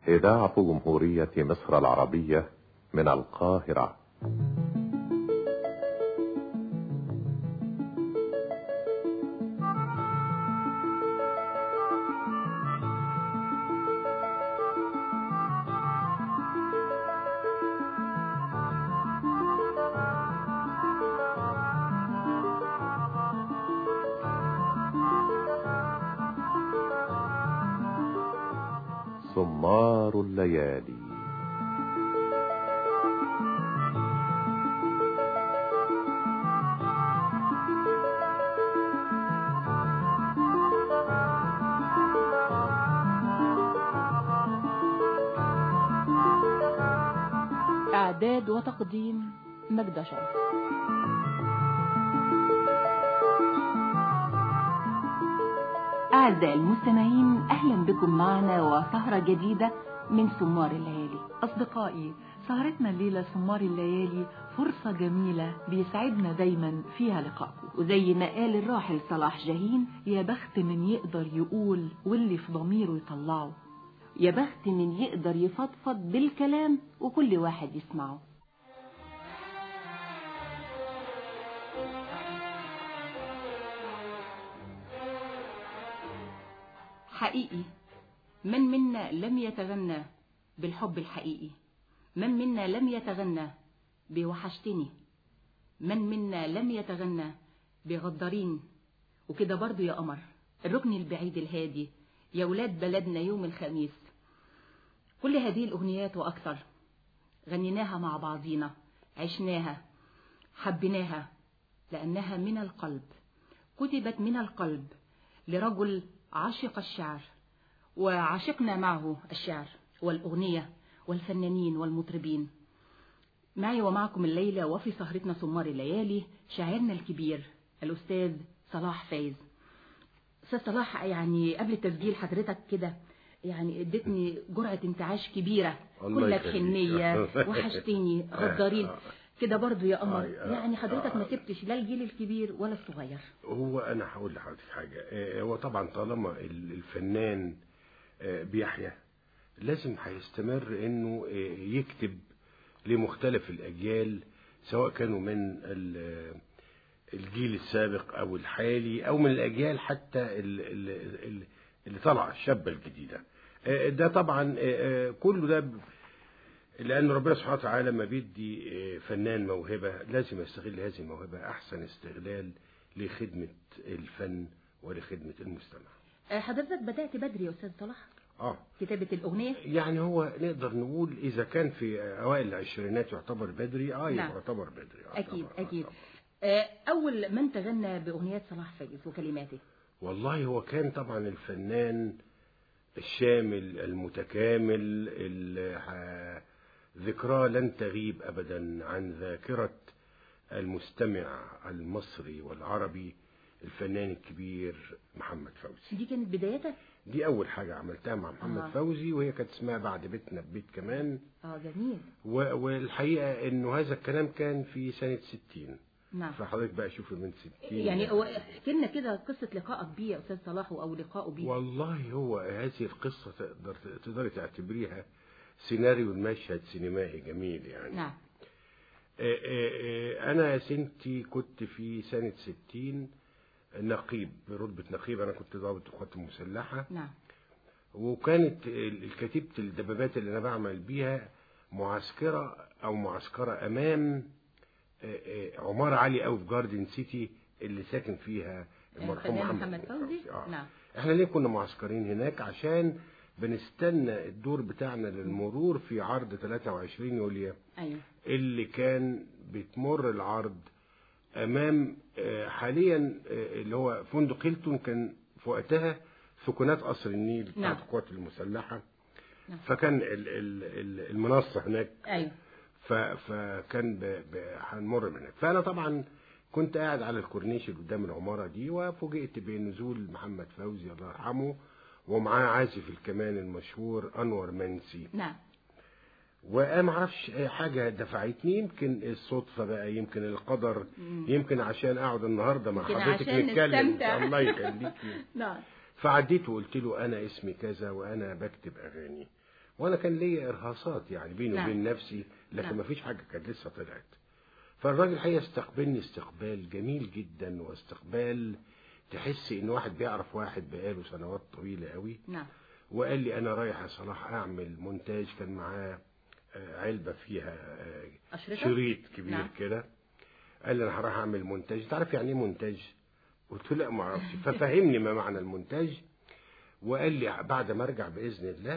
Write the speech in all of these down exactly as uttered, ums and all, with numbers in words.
إذاعة جمهورية مصر العربية من القاهرة. سمار الليالي. إعداد وتقديم مجدة شرف. أعزائي المستمعين، أهلا بكم معنا وسهرة جديدة من سمار الليالي. أصدقائي، سهرتنا الليلة سمار الليالي فرصة جميلة بيسعدنا دايما فيها لقائكم، وزي ما قال الراحل صلاح جاهين: يا بخت من يقدر يقول واللي في ضميره يطلعه، يا بخت من يقدر يفضفض بالكلام وكل واحد يسمعه. حقيقي من منا لم يتغنى بالحب الحقيقي، من منا لم يتغنى بوحشتني، من منا لم يتغنى بغدارين، وكده برضو يا قمر، الركن البعيد الهادي، يا ولاد بلدنا يوم الخميس. كل هذه الأغنيات وأكثر غنيناها مع بعضينا، عشناها، حبيناها، لأنها من القلب، كتبت من القلب لرجل عاشق الشعر، وعاشقنا معه الشعر والأغنية والفنانين والمطربين. معي ومعكم الليلة وفي سهرتنا سمار الليالي شاعرنا الكبير الأستاذ صلاح فايز. أستاذ صلاح، يعني قبل التسجيل حضرتك كده يعني ادتني جرعة انتعاش كبيرة، كلك حنية، وحشتني، غدارين كده برضو يا قمر. يعني حضرتك ما سبتش لا الجيل الكبير ولا الصغير. هو انا هقول لحضرتك حاجه، هو طبعا طالما الفنان بيحيى لازم هيستمر انه يكتب لمختلف الاجيال، سواء كانوا من الجيل السابق او الحالي او من الاجيال حتى اللي طالعه الشابه الجديده. ده طبعا كله ده لأن ربنا سبحانه وتعالى لما بيدي فنان موهبة لازم يستغل هذه الموهبة أحسن استغلال لخدمة الفن ولخدمة المستمع. حضرتك بدأت بدري يا أستاذ صلاح؟ آه كتابة الأغنية؟ يعني هو نقدر نقول إذا كان في أوائل العشرينات يعتبر بدري، آه نعم. يعتبر بدري. أكيد أكيد. آه أول من تغنى بأغنيات صلاح فايز وكلماته؟ والله هو كان طبعا الفنان الشامل المتكامل اللي ذكرى لن تغيب أبدا عن ذاكرة المستمع المصري والعربي، الفنان الكبير محمد فوزي. دي كانت بدايتك؟ دي أول حاجة عملتها مع محمد آه. فوزي، وهي كانت اسمها بعد بيتنا ببيت كمان. اه جميل. والحقيقة إنه هذا الكلام كان في سنة ستين. نعم. فحضرتك بقى شوفي من ستين يعني هو احكي لنا كده قصة لقائك بيه يا أستاذ صلاح أو لقائه بيه. والله هو هذه القصة تقدر تقدري تعتبريها سيناريو المشهد سينمائي جميل يعني. نعم. آآ آآ أنا يا سنتي كنت في سنة ستين نقيب، برتبة نقيب، أنا كنت ضابط القوات المسلحة. نعم. وكانت الكتيبة الدبابات اللي أنا بعمل بيها معسكرة أو معسكرة أمام عمارة عالية أوي في جاردن سيتي اللي ساكن فيها المرحوم محمد, محمد فوزي. آه. نعم. احنا ليه كنا معسكرين هناك؟ عشان بنستنى الدور بتاعنا للمرور في عرض ثلاثة وعشرين يوليو. أيوة. اللي كان بتمر العرض امام حاليا اللي هو فندق هيلتون، كان في وقتها سكنات قصر النيل بتاعت نعم. القوات المسلحة. نعم. فكان المنصة هناك. أيوة. فكان هنمر من هناك. فأنا طبعا كنت قاعد على الكورنيش قدام العمارة دي، وفوجئت بنزول محمد فوزي الله يرحمه ومعاه عازف الكمان المشهور أنور منسي. نعم. وما اعرفش حاجة دفعتني، يمكن الصدفة بقى، يمكن القدر، مم. يمكن عشان اقعد النهاردة مع حضرتك نتكلم. الله يخليك. نعم. فعديت وقلت له أنا اسمي كذا وأنا بكتب أغاني، وانا كان ليا ارهاصات يعني بيني نعم. وبين نفسي، لكن نعم. ما فيش حاجه كانت لسه طلعت. فالراجل الحقيقه استقبلني استقبال جميل جدا، واستقبال تحس ان واحد بيعرف واحد بقاله سنوات طويله قوي. نعم. وقال لي انا رايح يا صلاح اعمل مونتاج، كان معاه علبه فيها أشرطة؟ شريط كبير. نعم. كده قال لي انا هروح اعمل مونتاج، تعرف يعني ايه مونتاج؟ قلت له لا ما اعرفش. ففهمني ما معنى المونتاج، وقال لي بعد ما ارجع باذن الله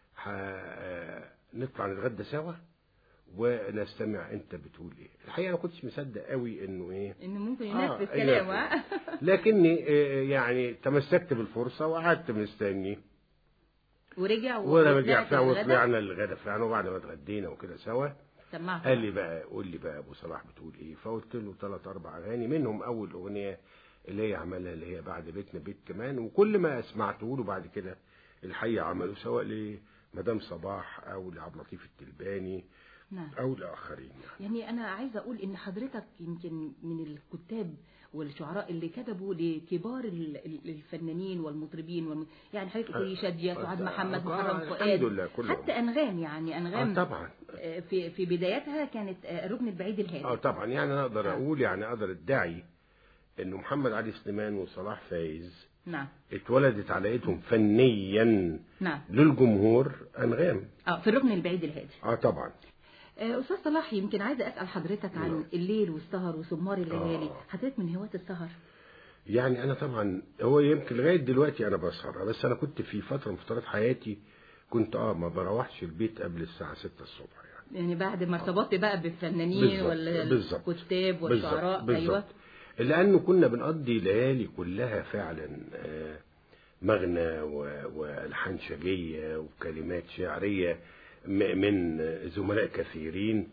نطلع نتغدى سوا ونستمع انت بتقول ايه. الحقيقه انا كنتش مصدق قوي انه ايه انه ممكن ينفذ آه كلامه. لكني يعني تمسكت بالفرصه وقعدت مستني، ورجع ورجع فعلا وطلعنا الغدا فعلا. وبعد ما اتغدينا وكده سوا سمعت قال لي بقى قول لي بقى ابو صلاح بتقول ايه. فقلت له ثلاث اربع اغاني، منهم اول اغنيه اللي هي عملها اللي هي بعد بيتنا بيت كمان. وكل ما سمعته له بعد كده الحقيقه عملوا سواء لمدام صباح او لعبد اللطيف التلباني. نعم. او لاخرين يعني. يعني انا عايزه اقول ان حضرتك يمكن من الكتاب والشعراء اللي كتبوا لكبار الفنانين والمطربين والم... يعني حضرتك تقولي شاديه، سعاد محمد، محرم فؤاد، حتى انغام. يعني انغام آه طبعا في في بدايتها كانت الركن البعيد الهادي. اه طبعا. يعني انا اقدر اقول يعني اقدر ادعي انه محمد علي سليمان وصلاح فايز نعم اتولدت على ايدهم فنيا نعم للجمهور انغام اه في الركن البعيد الهادي. اه طبعا. أستاذ صلاح، يمكن عايزة أسأل حضرتك عن نعم. الليل والسهر وسمار الليالي. آه. حضرتك من هواة السهر؟ يعني أنا طبعا هو يمكن لغاية دلوقتي أنا بسهر، بس أنا كنت في فترة من فترات حياتي كنت آه ما بروحش البيت قبل الساعة ستة الصبح. يعني يعني بعد ما ارتبطت بقى بالفنانين والكتاب والشعراء. بالزبط. أيوة. لأنه كنا بنقضي ليالي كلها فعلا مغنى وألحان شجية وكلمات شعرية من زملاء كثيرين،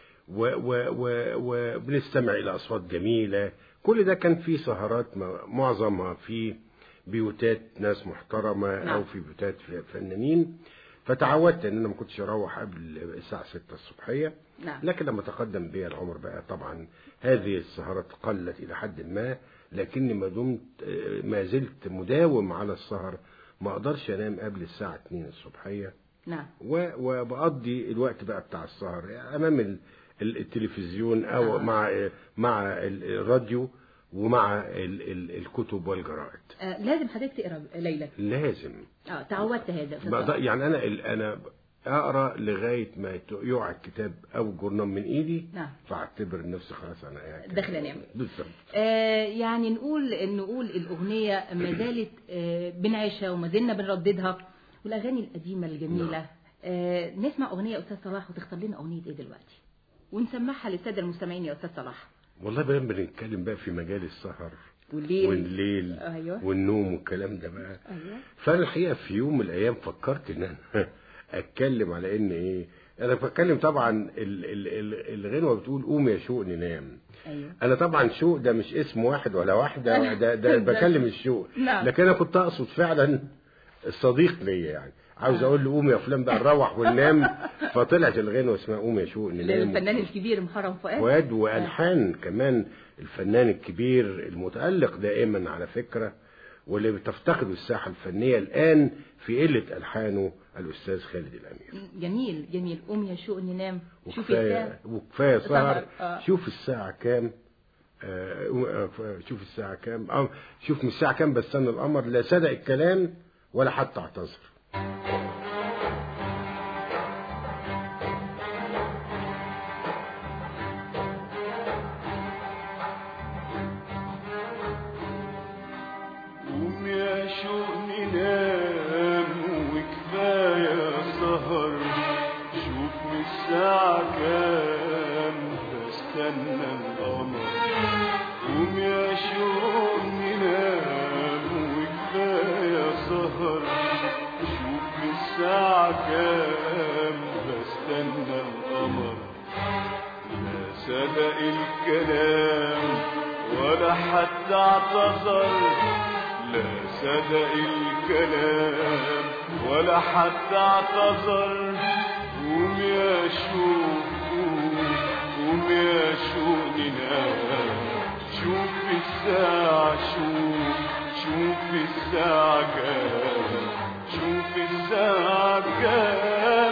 وبنستمع إلى أصوات جميلة. كل ده كان في سهرات معظمها في بيوتات ناس محترمة. نعم. أو في بيوتات فنانين. فتعودت أن أنا ما كنتش أروح قبل الساعة ستة الصبحية. نعم. لكن لما تقدم بي العمر بقى طبعا هذه السهرات قلت إلى حد ما، لكني ما دمت ما زلت مداوم على السهر. ما أقدرش أنام قبل الساعة اتنين الصبحية. نعم. وبقضي الوقت بقى بتاع السهر امام التلفزيون او نعم. مع مع الراديو ومع الكتب والجرائد. آه لازم حضرتك تقرا ليلى؟ لازم. اه تعودت هذا. يعني انا انا اقرا لغايه ما يقع الكتاب او الجورنال من ايدي. نعم. فاعتبر نفسي خلاص انا قاعد داخله انام. بالظبط. آه يعني نقول نقول الاغنيه ما زالت آه بنعيشها وما زلنا بنرددها، والأغاني القديمة الجميلة. نعم. آه نسمع أغنية أستاذ صلاح، وتختار لنا أغنية إيه دلوقتي ونسمعها للسادة المستمعين يا أستاذ صلاح؟ والله بقى بنتكلم بقى في مجال السهر والليل, والليل. أيوة. والنوم والكلام ده بقى. أيوة. فأنا الحقيقة في يوم من الأيام فكرت إن أنا أتكلم على إن إيه. أنا بتكلم طبعا ال ال ال الغنوة بتقول قوم يا شوق ننام. أيوة. أنا طبعا شوق ده مش اسم واحد ولا واحدة، ده, ده بكلم الشوق. نعم. لكن أنا كنت أقصد فعلا الصديق ليا، يعني عاوز اقول له قوم يا فلان بقى نروح وننام. فطلعت الغنوه اسمها قوم يا شوق ننام. الفنان الكبير محرم فؤاد. فؤاد والحان كمان الفنان الكبير المتالق دائما على فكره، واللي بتفتقده الساحه الفنيه الان في قله الحانه الاستاذ خالد الامير. جميل جميل. قوم يا شوق ننام. شوف الساعه وكفايه سهر. آه. شوف الساعه كام. آه شوف الساعه كام. اه شوف من الساعه كام بس انا القمر لا صدق الكلام ولا حتى اعتذر. قوم يا شوق ننام وكفاية سهر. شوف من الساعة كام بستنى القمر. قوم يا شوق ننام وكفاية سهر. شوف من الساعة كام بستنى القمر. لا صدق الكلام ولا حتى اعتذر. لا صدق الكلام ولا حتى اعتذر. قوم يا شوق قوم يا شوق ننام. شوف الساعة شوف شوف الساعة كام. شوف الساعة كام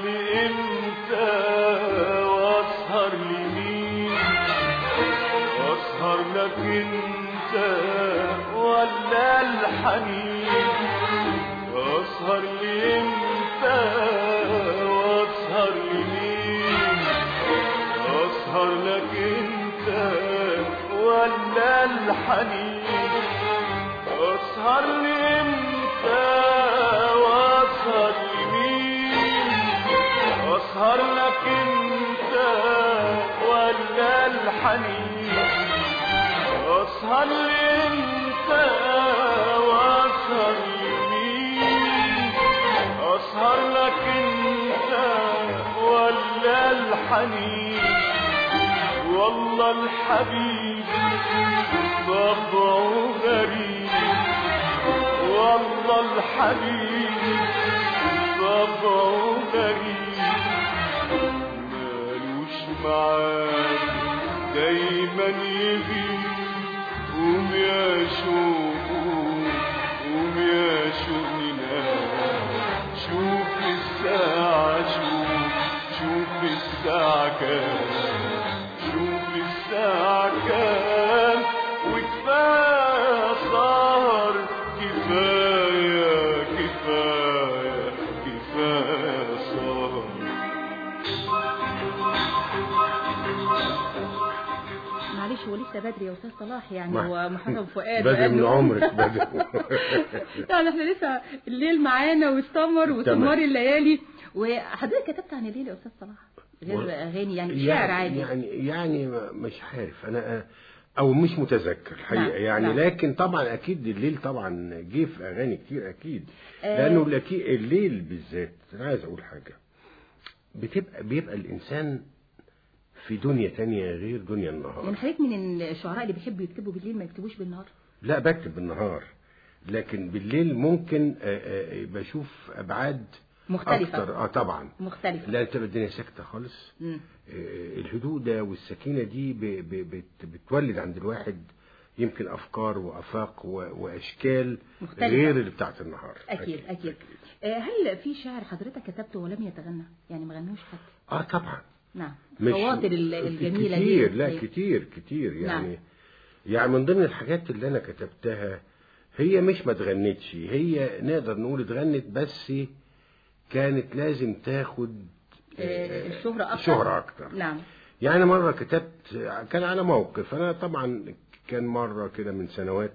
لإمتى واسهر لمين؟ اسهر لك انت ولا الحنين؟ اسهر لإمتى واسهر لمين؟ اسهر لك انت ولا الحنين؟ اسهر لإمتى واسهر لمين؟ اسهر لك انت ولا الحنين؟ اسهر لإمتى واسهر لمين؟ اسهر لك انت ولا الحنين؟ والله الحبيب طبعه غريب، والله الحبيب طبعه غريب، مالوش معاك دايما يغيب. قوم يا شوق قوم يا شوق ننام، شوف الساعة شوف شوف الساعة كام، شوف الساعة كام، وكفاية سهر كفاية كفاية كفاية سهر. معلش هو لسه بدري يا استاذ صلاح، يعني هو محمد فؤاد بدري من عمرك بدري. يعني احنا لسه الليل معانا والسمر وسمار الليالي. وحضرتك كتبت عن الليل يا استاذ صلاح غير اغاني يعني شعر عادي؟ يعني يعني مش عارف انا او مش متذكر الحقيقه. نعم. يعني نعم. لكن طبعا اكيد الليل طبعا جه في اغاني كتير اكيد. آه. لانه الليل بالذات انا عايز اقول حاجه، بتبقى بيبقى الانسان في دنيا تانية غير دنيا النهار. يعني حضرتك من الشعراء اللي بيحبوا يكتبوا بالليل ما يكتبوش بالنهار؟ لا بكتب بالنهار، لكن بالليل ممكن بشوف ابعاد مختلفة أكتر. اه طبعا مختلفة، لا تبقى الدنيا ساكتة خالص. آه الهدوء ده والسكينة دي ب ب بت بتولد عند الواحد يمكن أفكار وأفاق وأشكال مختلفة غير اللي بتاعت النهار. أكيد أكيد, أكيد. آه هل في شعر حضرتك كتبته ولم يتغنى؟ يعني ما غنوش حتى؟ اه طبعا. نعم. خواطر الجميلة كتير دي. لا كتير كتير يعني. نعم. يعني من ضمن الحاجات اللي أنا كتبتها هي مش ما اتغنتش، هي نقدر نقول اتغنت بس كانت لازم تاخد الشهرة أكتر. شهرة أكتر. نعم. يعني مرة كتبت كان على موقف، أنا طبعا كان مرة كده من سنوات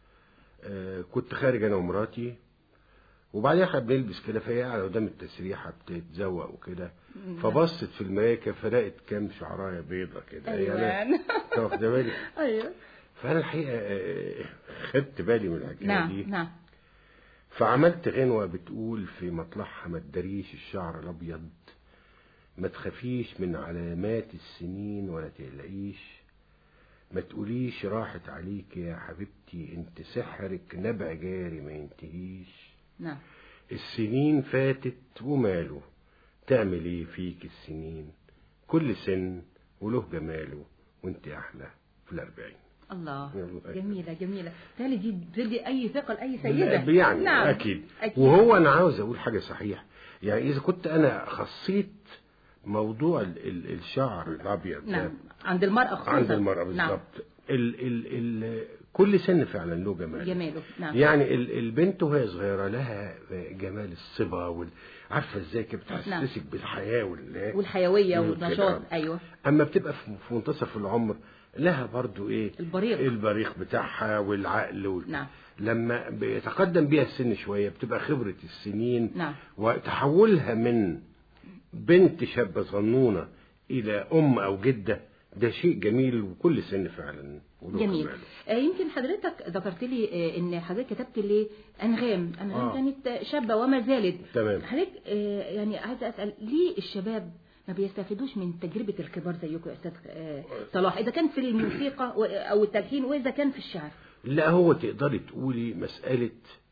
كنت خارج أنا ومراتي، وبعدين احنا بنلبس كده، فهي قاعدة قدام التسريحة بتتزوق وكده، فبصت في المراية فلقت كام شعراية بيضة كده. أيوة يعني واخدة بالك؟ أيوة. فأنا الحقيقة خدت بالي من الحكاية نعم. دي. نعم. فعملت غنوة بتقول في مطلعها: ما تداريش الشعر الأبيض، ما تخافيش من علامات السنين ولا تقلقيش، ما تقوليش راحت عليك يا حبيبتي، انت سحرك نبع جاري ما ينتهيش. نعم. السنين فاتت وماله، تعمل ايه فيك السنين، كل سن وله جماله، وانت احلى في الأربعين. الله، جميلة جميلة. تالي دي بتدي أي ثقة لأي سيدة. يعني نعم. أكيد. أكيد. وهو أنا عاوز أقول حاجة صحيح، يعني إذا كنت أنا خصيت موضوع ال ال الشعر الأبيض. نعم. عند المرأة خصوصا. عند المرأة بالضبط. نعم. ال ال ال كل سن فعلا له جماله. جماله. نعم. يعني ال البنت وهي صغيرة لها جمال الصبا وال عارفة ازاي كده بتحسسك. نعم. بالحياة وال والحيوية والنشاط. أيوة. أما بتبقى في منتصف العمر لها برضو ايه البريق البريق بتاعها والعقل وال... نعم. لما بيتقدم بيها السن شوية بتبقى خبرة السنين. نعم. وتحولها من بنت شابة صنونة إلى أم أو جدة، ده شيء جميل، وكل سن فعلا جميل. آه يمكن حضرتك ذكرت لي آه ان حضرتك كتبت لي انغام انغام آه. كانت شابة وما زالت. تمام. حضرتك آه يعني عايزه اسال ليه الشباب ما بيستفيدوش من تجربة الكبار زيكم يا أستاذ صلاح، إذا كان في الموسيقى أو التلحين وإذا كان في الشعر؟ لا، هو تقدري تقولي مسألة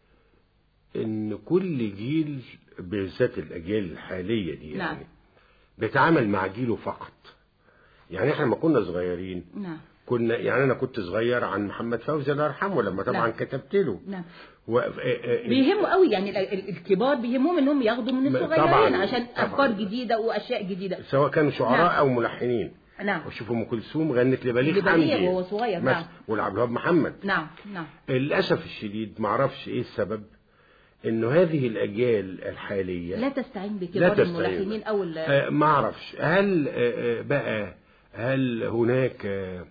إن كل جيل بالذات الأجيال الحالية دي يعني. نعم. بيتعامل مع جيله فقط. يعني إحنا ما كنا صغيرين. نعم. كنا يعني انا كنت صغير عن محمد فوزي الله يرحمه لما طبعا نعم. كتبت له. نعم. و... بيهموا قوي يعني ال- ال- الكبار بيهمهم انهم ياخدوا من الصغيرين طبعاً. عشان طبعاً. افكار جديده واشياء جديده، سواء كانوا شعراء نعم. او ملحنين. نعم. وشوفوا ام كلثوم غنت لبليغ لبليغ حمدي وهو صغير، مثلا، نعم. والعبد الوهاب محمد. نعم نعم. للاسف الشديد ما اعرفش ايه السبب انه هذه الاجيال الحاليه لا تستعين لا بكبار تستعين. الملحنين او ال- آه ما اعرفش هل آه بقى هل هناك آه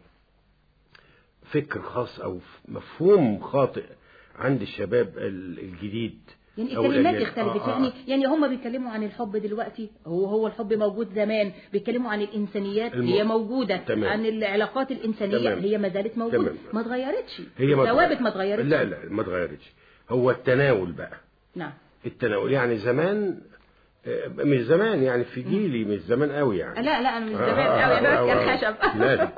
فكر خاص او مفهوم خاطئ عند الشباب الجديد، يعني أو الكلمات الأجيال. اختلفت. آه آه. يعني يعني هم بيتكلموا عن الحب دلوقتي، هو هو الحب موجود زمان، بيتكلموا عن الانسانيات الم... هي موجوده، تمام. عن العلاقات الانسانيه تمام. هي ما زالت موجوده، تمام. ما اتغيرتش، هي الثوابت ما اتغيرتش. لا لا ما اتغيرتش، هو التناول بقى. نعم. التناول يعني زمان، مش زمان يعني في جيلي مش زمان قوي يعني. لا لا انا مش زمان قوي، انا كان خشب.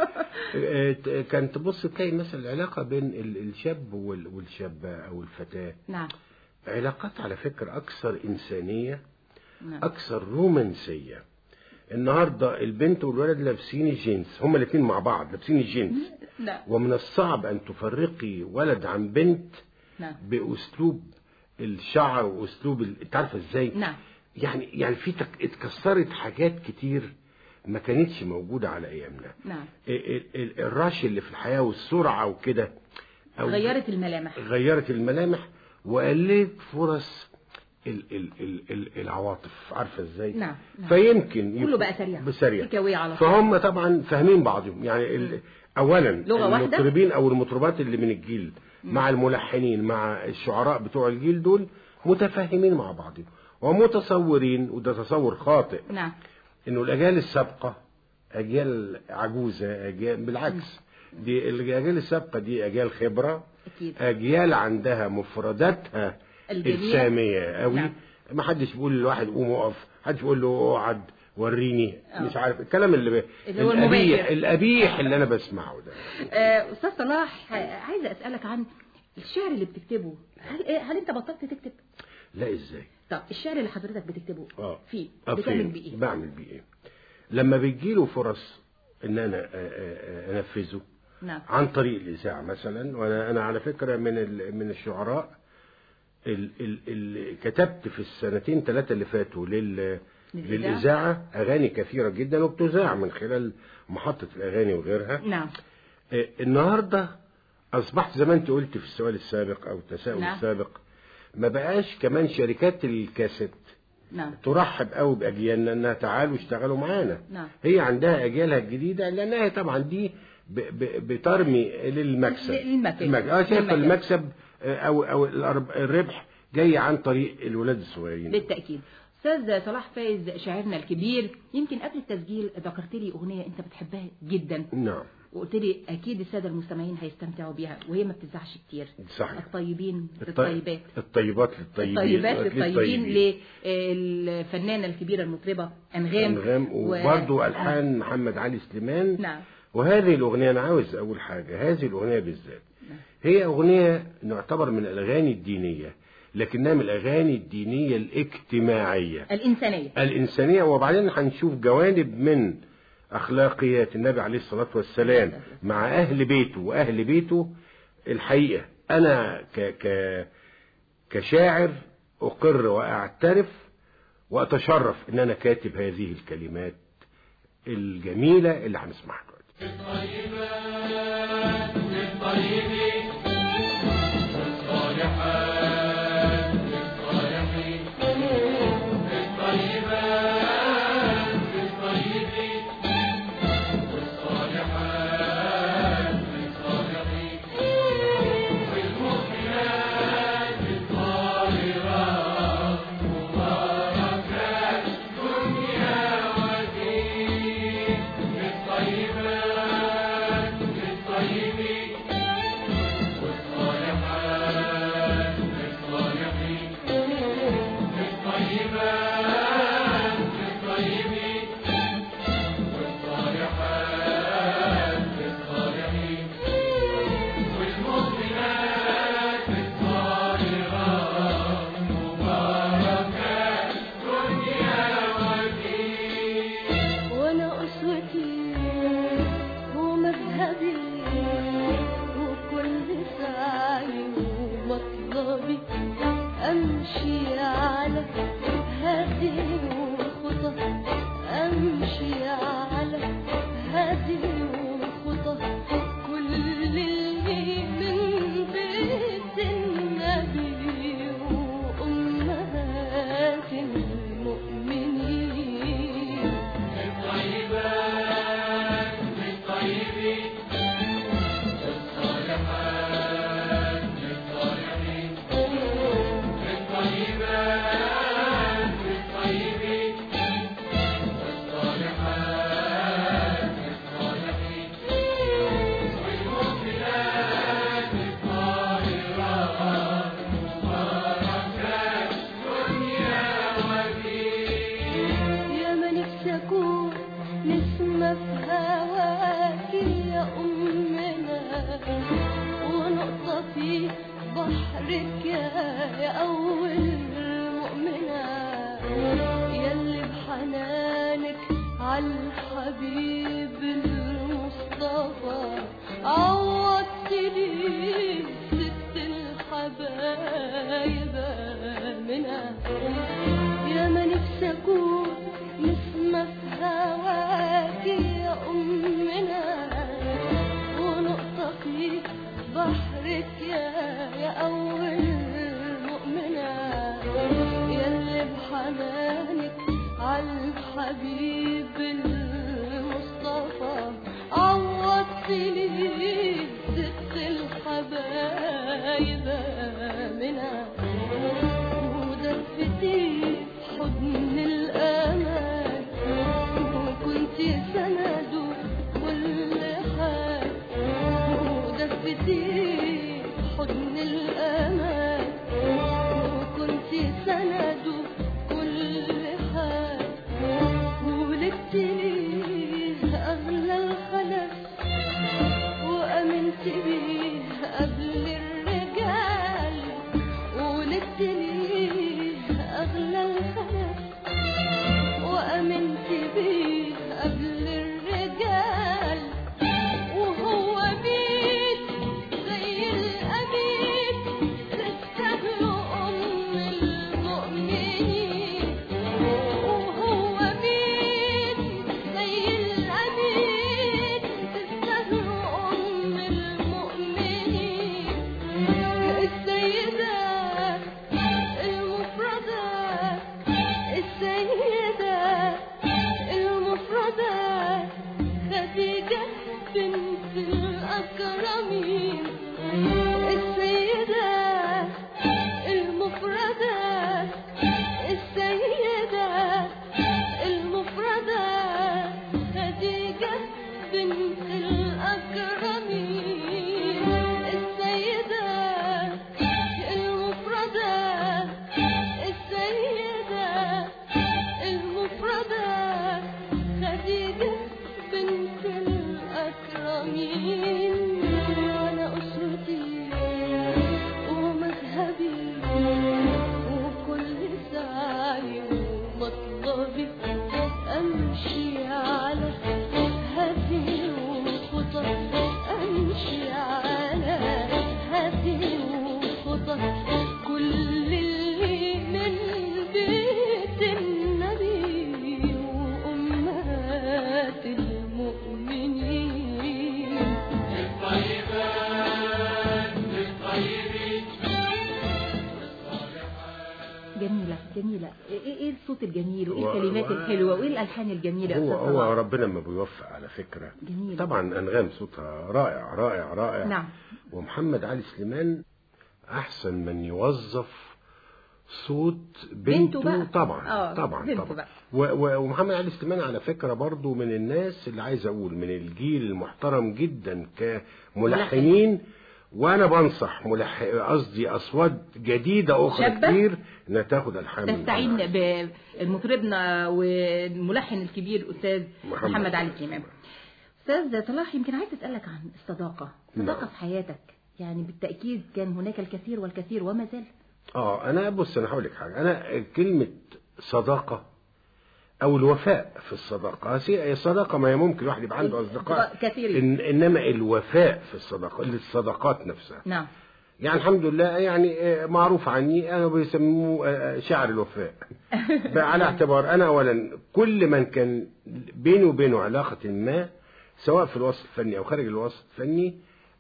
لا كان تبص تلاقي مثلا العلاقه بين الشاب والشابه او الفتاه. نعم. علاقات على فكره اكثر انسانيه، نعم. اكثر رومانسيه. النهارده البنت والولد لابسين الجينز، هما الاثنين مع بعض لابسين الجينز. لا. ومن الصعب ان تفرقي ولد عن بنت. نعم. باسلوب الشعر واسلوب ال... انت عارفه ازاي؟ نعم. يعني يعني في تك... اتكسرت حاجات كتير ما كانتش موجوده على ايامنا. نعم. ال... ال... الرش اللي في الحياه والسرعه وكده غيرت الملامح، غيرت الملامح وقللت فرص ال... ال... ال... ال... العواطف، عارفه ازاي؟ نعم. نعم. فيمكن كله بقى سريع بسريع على طول. فهم طبعا فاهمين بعضهم يعني ال... اولا المطربين او المطربات اللي من الجيل م. مع الملحنين مع الشعراء بتوع الجيل دول متفاهمين مع بعضهم ومتصورين، وده تصور خاطئ. نعم. انه الاجيال السابقه اجيال عجوزه، اجيال بالعكس، دي الاجيال السابقه دي اجيال خبره، أكيد. اجيال عندها مفرداتها الساميه قوي. نعم. ما حدش بيقول للواحد قوم اقف، حدش بيقول له اقعد وريني. أوه. مش عارف الكلام اللي, ب... اللي هو القبيح القبيح اللي انا بسمعه ده. استاذ صلاح، عايزه اسالك عن الشعر اللي بتكتبه، هل هل انت بطلت تكتب؟ لا ازاي؟ طب الشعر اللي حضرتك بتكتبه اه فيه بتعمل بيه ايه؟ بعمل بيه ايه؟ لما بتجيله فرص ان انا انفذه. نعم. عن طريق الاذاعه مثلا، وانا انا على فكره من من الشعراء اللي كتبت في السنتين ثلاثه اللي فاتوا لل للاذاعه اغاني كثيره جدا وبتذاع من خلال محطه الاغاني وغيرها. نعم. النهارده اصبحت زي ما انت قلت في السؤال السابق او التساؤل نعم. السابق، ما بقاش كمان شركات الكاسيت نعم. ترحب قوي باجيالنا انها تعالوا اشتغلوا معانا. نعم. هي عندها اجيالها الجديده لانها طبعا دي ب ب بترمي للمكسب. المكسب. اه شايفه المكسب او او الربح جاي عن طريق الولاد الصغيرين. بالتاكيد. استاذ صلاح فايز شاعرنا الكبير، يمكن قبل التسجيل ذكرت لي اغنيه انت بتحبها جدا. نعم. وقلت لي اكيد الساده المستمعين هيستمتعوا بيها وهي ما بتزعش كتير. صحيح. الطيبين للطيبات، الطيبات للطيبين، الطيبات للطيبين للفنانه الكبيره المطربه انغام. انغام وبرضه و... الحان محمد علي سليمان. نعم. وهذه الاغنيه انا عاوز اقول حاجه، هذه الاغنيه بالذات نعم. هي اغنيه نعتبر من الاغاني الدينيه، لكنها من الاغاني الدينيه الاجتماعيه الانسانيه الانسانيه وبعدين هنشوف جوانب من اخلاقيات النبي عليه الصلاه والسلام مع اهل بيته واهل بيته. الحقيقه انا ك ك كشاعر اقر واعترف واتشرف ان انا كاتب هذه الكلمات الجميله اللي هنسمعها دلوقتي. الطيبات للطيبين الصالحات للصالحين الطيبات للطيبين والصالحات للصالحين والمؤمنات الطاهرات مباركات دنيا ودين للطيبات للطيبين حنانك عالحبيب المصطفى عوضتني ست الحبايب منها يا ما نفسي اكون نسمة في هواكي يا أمنا ونقطة في بحرك يا يا أول مؤمنة ياللي بحنانك عالحبيب المصطفى عوضتني ست الحبايب منها ودفتي حضن الأمان وكنت سنده كل حال ودفتي حضن الأمان وكنت سنده كل حال ولدتني أغلى الخلف وأمنت بيه قبل الرجال ولدتني أغلى الخلف وأمنت بيه قبل الرجال وهو بيت زي الأمين تستاهله أم المؤمنين وهو بيت زي الأمين تستاهله أم المؤمنين السيدة المفردة السيدة المفردة خديجة بنت الأكرمين السيدة المفردة السيدة المفردة خديجة بنت الأكرمين السيدة المفردة السيدة المفردة خديجة بنت الأكرمين وأنا أسرتي ومذهبي وكل سعي ومطلبي أمشي على هدي وخطى أمشي على هدي وخطى كل اللي من بيت النبي وأمهات المؤمنين الطيبات للطيبين جميلة جميلة. ايه ايه الصوت الجميل وايه و- الكلمات و- الحلوة وايه الالحان الجميلة يا هو أستاذ هو صلاح؟ ربنا ما بيوفق على فكرة. جميل. طبعا أنغام صوتها رائع رائع رائع. نعم. ومحمد علي سليمان أحسن من يوظف صوت بنته بنته, بقى. طبعا آه، طبعا بنته طبعا بقى. و- و- ومحمد علي سليمان على فكرة برضو من الناس اللي عايز أقول من الجيل المحترم جدا كملحنين. وانا بنصح ملح قصدي اصوات جديده اخرى شابة؟ كتير انها تاخد الحان من تستعين محمد. بمطربنا والملحن الكبير أستاذ محمد. محمد علي سليمان. أستاذ صلاح، يمكن عايز أسألك عن الصداقة. الصداقة نعم. في حياتك يعني بالتأكيد كان هناك الكثير والكثير وما زال. اه انا بص انا هقول لك حاجه. انا كلمه صداقه او الوفاء في الصداقه، هي الصداقه ما هي ممكن الواحد يبقى عنده اصدقاء كثيرين. إن انما الوفاء في الصداقه الصداقات نفسها. نعم. يعني الحمد لله يعني معروف عني انا بيسموه شعر الوفاء. على اعتبار انا اولا كل من كان بيني وبينه علاقه ما سواء في الوسط الفني او خارج الوسط الفني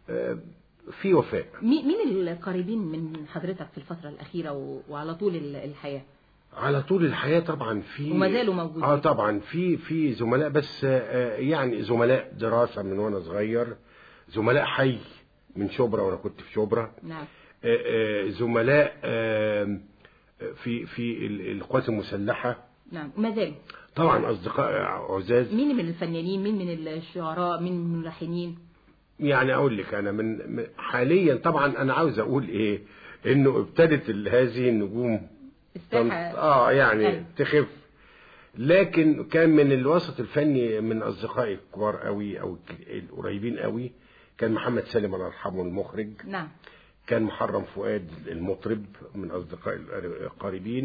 في وفاء. مين مين القريبين من حضرتك في الفترة الأخيرة و- وعلى طول ال- الحياة؟ على طول الحياة طبعا في وما زالوا موجودين. اه طبعا في في زملاء، بس آه يعني زملاء دراسة من وانا صغير، زملاء حي من شبرا وانا كنت في شبرا. نعم. آه آه زملاء آه في في ال- القوات المسلحة. نعم ما زالوا. طبعا اصدقاء عزاز. مين من الفنانين، مين من الشعراء، مين من الملحنين؟ يعني اقول لك انا من من- حاليا طبعا انا عاوز اقول ايه انه ابتدت ال- هذه النجوم الساحة اه يعني أيوة. تخف، لكن كان من الوسط الفني من اصدقائي الكبار قوي او القريبين قوي كان محمد سالم الله يرحمه المخرج. نعم. كان محرم فؤاد المطرب من اصدقائي القريبين.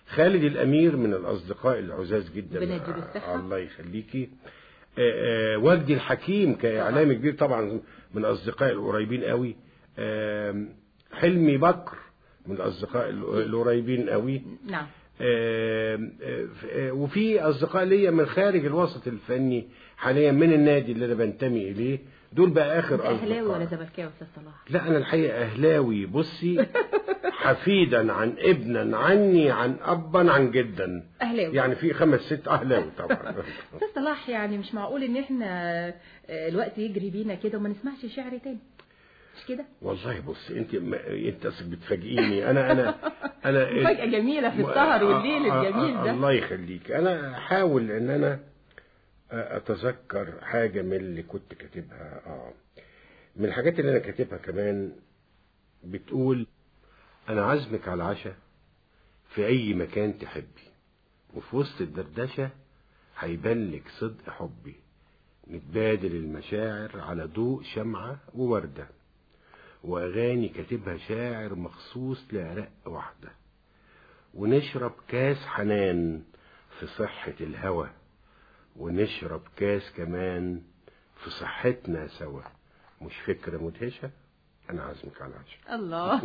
خالد الأمير من الأصدقاء العزاز جدا. ربنا يديله الصحة. الله يخليكي. آه، آه، وجدي الحكيم كإعلامي كبير طبعا من الأصدقاء القريبين قوي. آه، حلمي بكر من الأصدقاء القريبين قوي. نعم. آه، آه، وفي أصدقاء ليا من خارج الوسط الفني حاليا من النادي اللي أنا بنتمي إليه. دول بقى آخر أصدقاء. أهلاوي ولا زملكاوي أستاذ صلاح؟ لا أنا الحقيقة أهلاوي. بصي حفيدا عن ابنا عني عن أبا عن جدا. أهلاوي يعني في خمس ست أهلاوي طبعا. أستاذ صلاح يعني مش معقول إن إحنا الوقت يجري بينا كده وما نسمعش شعر تاني، مش كده؟ والله بص انت ما انت اصلك بتفاجئيني. انا انا انا مفاجأة جميلة في السهر والليل الجميل ده. الله يخليك. انا احاول ان انا اتذكر حاجه من اللي كنت كاتبها. اه من الحاجات اللي انا كاتبها كمان بتقول: انا عازمك على العشاء في اي مكان تحبي، وفي وسط الدردشه هيبان لك صدق حبي، نتبادل المشاعر على ضوء شمعه وورده، واغاني كاتبها شاعر مخصوص لعرق واحده، ونشرب كاس حنان في صحة الهوى، ونشرب كاس كمان في صحتنا سوا. مش فكرة مدهشة؟ أنا عازمك على العشاء. الله.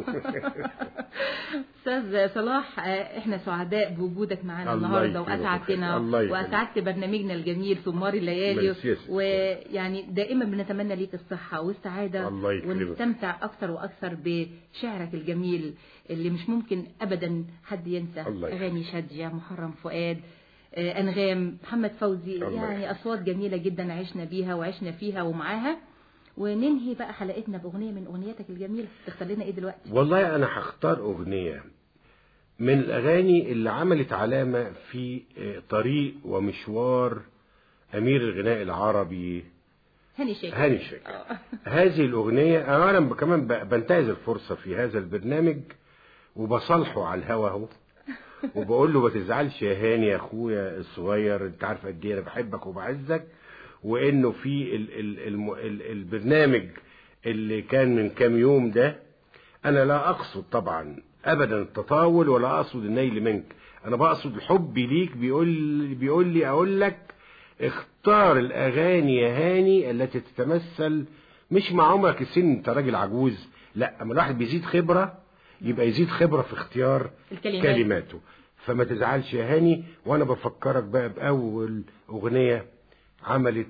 أستاذ صلاح احنا سعداء بوجودك معانا الله النهارده، يكرمك. وأسعدتنا الله يخليك. وأسعدت برنامجنا الجميل سمار الليالي، ميرسي. ويعني دائما بنتمنى ليك الصحة والسعادة، الله يكرمك. ونستمتع أكثر وأكثر بشعرك الجميل اللي مش ممكن أبدا حد ينسى. الله يخليك. أغاني شادية، محرم فؤاد، آه، أنغام، محمد فوزي، الله يعني يخليك. أصوات جميلة جدا عشنا بيها وعشنا فيها ومعاها. وننهي بقى حلقتنا بأغنية من أغنياتك الجميلة. تختار لنا إيه دلوقتي؟ والله أنا هختار أغنية من الأغاني اللي عملت علامة في طريق ومشوار أمير الغناء العربي هاني شاكر. هاني شاكر. هذه الأغنية أنا كمان بنتهز الفرصة في هذا البرنامج وبصالحه على الهوا اهو، وبقول له ما تزعلش يا هاني يا أخويا الصغير، أنت عارف قد إيه أنا بحبك وبعزك، وإنه في ال ال ال ال البرنامج اللي كان من كام يوم ده أنا لا أقصد طبعا أبدا التطاول ولا أقصد النيل منك، أنا بقصد الحب ليك. بيقول بيقول لي أقول لك اختار الأغاني يا هاني التي تتمثل مش مع عمرك السن، أنت راجل عجوز، لا، أما الواحد بيزيد خبرة يبقى يزيد خبرة في اختيار الكلمات. كلماته. فما تزعلش يا هاني. وأنا بفكرك بقى بأول أغنية عملت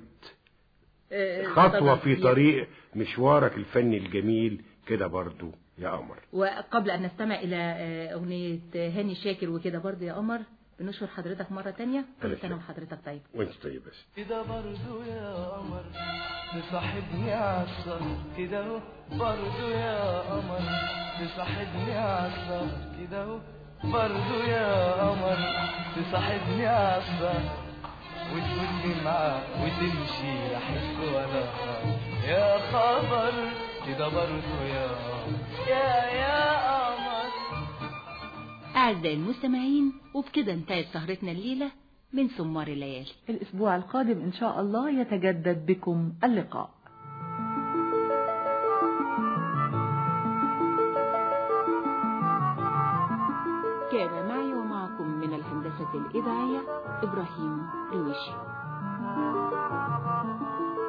خطوة في طريق مشوارك الفني الجميل كده برضو يا قمر. وقبل أن نستمع إلى أغنية هاني شاكر وكده برضو يا قمر، بنشكر حضرتك مرة تانية. كل سنة وحضرتك طيب. وانت طيب. بس كده برضو يا قمر تصاحبني عالسهر كده اهو، برضو يا قمر تصاحبني عالسهر كده اهو، برضو يا قمر تصاحبني عالسهر، وتفوتني معاك وتمشي لا حس ولا خاف. يا خبر كده برضو يا يا يا قمر. أعزائي المستمعين، وبكده انتهت سهرتنا الليلة من سمار الليالي. الأسبوع القادم إن شاء الله يتجدد بكم اللقاء. كان معي ومعكم من الهندسة الإذاعية إبراهيم رويشي.